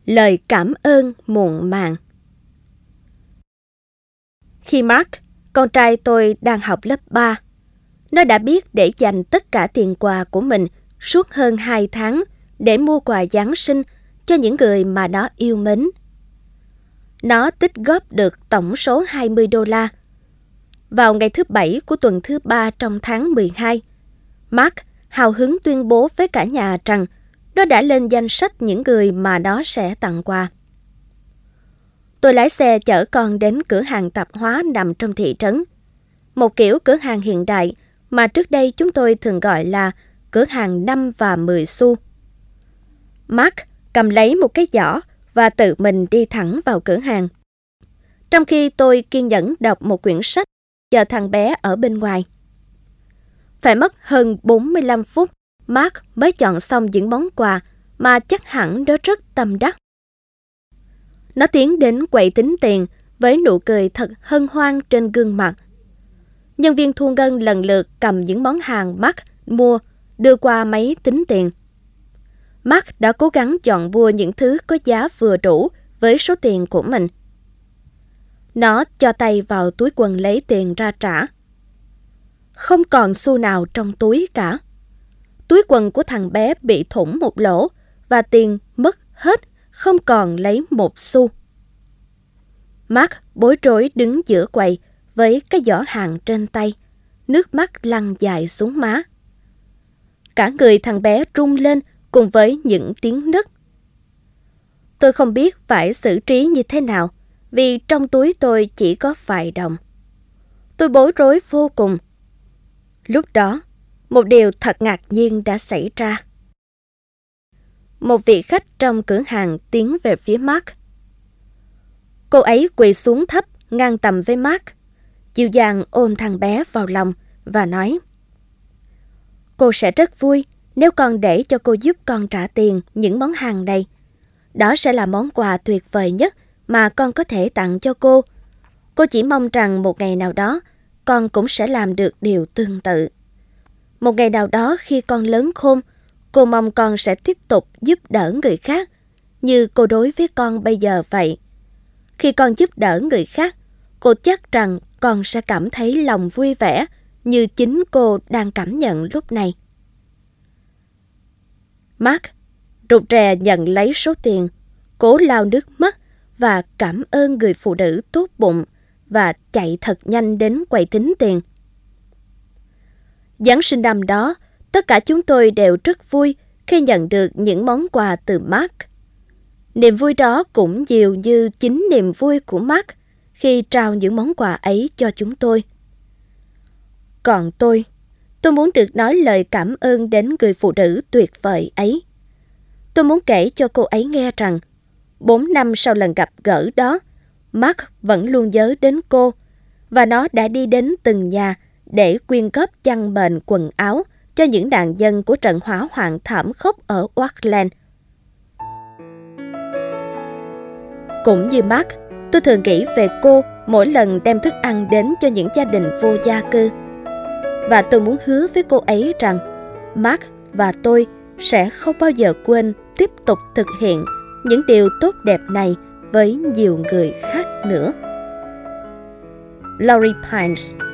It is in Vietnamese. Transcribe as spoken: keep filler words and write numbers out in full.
Lời cảm ơn muộn màng. Khi Mark, con trai tôi đang học lớp ba, nó đã biết để dành tất cả tiền quà của mình suốt hơn hai tháng để mua quà Giáng sinh cho những người mà nó yêu mến. Nó tích góp được tổng số hai mươi đô la. Vào ngày thứ bảy của tuần thứ ba trong tháng mười hai, Mark hào hứng tuyên bố với cả nhà rằng nó đã lên danh sách những người mà nó sẽ tặng quà. Tôi lái xe chở con đến cửa hàng tạp hóa nằm trong thị trấn. Một kiểu cửa hàng hiện đại mà trước đây chúng tôi thường gọi là cửa hàng năm và mười xu. Mark cầm lấy một cái giỏ và tự mình đi thẳng vào cửa hàng. Trong khi tôi kiên nhẫn đọc một quyển sách, chờ thằng bé ở bên ngoài. Phải mất hơn bốn mươi lăm phút, Mark mới chọn xong những món quà mà chắc hẳn nó rất tâm đắc. Nó tiến đến quầy tính tiền với nụ cười thật hân hoan trên gương mặt. Nhân viên thu ngân lần lượt cầm những món hàng Mark mua, đưa qua máy tính tiền. Mark đã cố gắng chọn mua những thứ có giá vừa đủ với số tiền của mình. Nó cho tay vào túi quần lấy tiền ra trả. Không còn xu nào trong túi cả. Túi quần của thằng bé bị thủng một lỗ và tiền mất hết, không còn lấy một xu. Mark bối rối đứng giữa quầy với cái giỏ hàng trên tay, nước mắt lăn dài xuống má. Cả người thằng bé rung lên cùng với những tiếng nấc. Tôi không biết phải xử trí như thế nào, vì trong túi tôi chỉ có vài đồng. Tôi bối rối vô cùng. Lúc đó, một điều thật ngạc nhiên đã xảy ra. Một vị khách trong cửa hàng tiến về phía Mark. Cô ấy quỳ xuống thấp ngang tầm với Mark, dịu dàng ôm thằng bé vào lòng và nói: Cô sẽ rất vui nếu con để cho cô giúp con trả tiền những món hàng này. Đó sẽ là món quà tuyệt vời nhất mà con có thể tặng cho cô. Cô chỉ mong rằng một ngày nào đó con cũng sẽ làm được điều tương tự. Một ngày nào đó khi con lớn khôn, cô mong con sẽ tiếp tục giúp đỡ người khác như cô đối với con bây giờ vậy. Khi con giúp đỡ người khác, cô chắc rằng con sẽ cảm thấy lòng vui vẻ như chính cô đang cảm nhận lúc này. Mark rụt rè nhận lấy số tiền, cố lau nước mắt và cảm ơn người phụ nữ tốt bụng và chạy thật nhanh đến quầy tính tiền. Giáng sinh năm đó, tất cả chúng tôi đều rất vui khi nhận được những món quà từ Mark. Niềm vui đó cũng nhiều như chính niềm vui của Mark khi trao những món quà ấy cho chúng tôi. Còn tôi, tôi muốn được nói lời cảm ơn đến người phụ nữ tuyệt vời ấy. Tôi muốn kể cho cô ấy nghe rằng, bốn năm sau lần gặp gỡ đó, Mark vẫn luôn nhớ đến cô, và nó đã đi đến từng nhà để quyên góp chăn mền quần áo cho những nạn nhân của trận hỏa hoạn thảm khốc ở Auckland. Cũng như Mark, tôi thường nghĩ về cô mỗi lần đem thức ăn đến cho những gia đình vô gia cư. Và tôi muốn hứa với cô ấy rằng Mark và tôi sẽ không bao giờ quên tiếp tục thực hiện những điều tốt đẹp này với nhiều người khác nữa. Laurie Pines.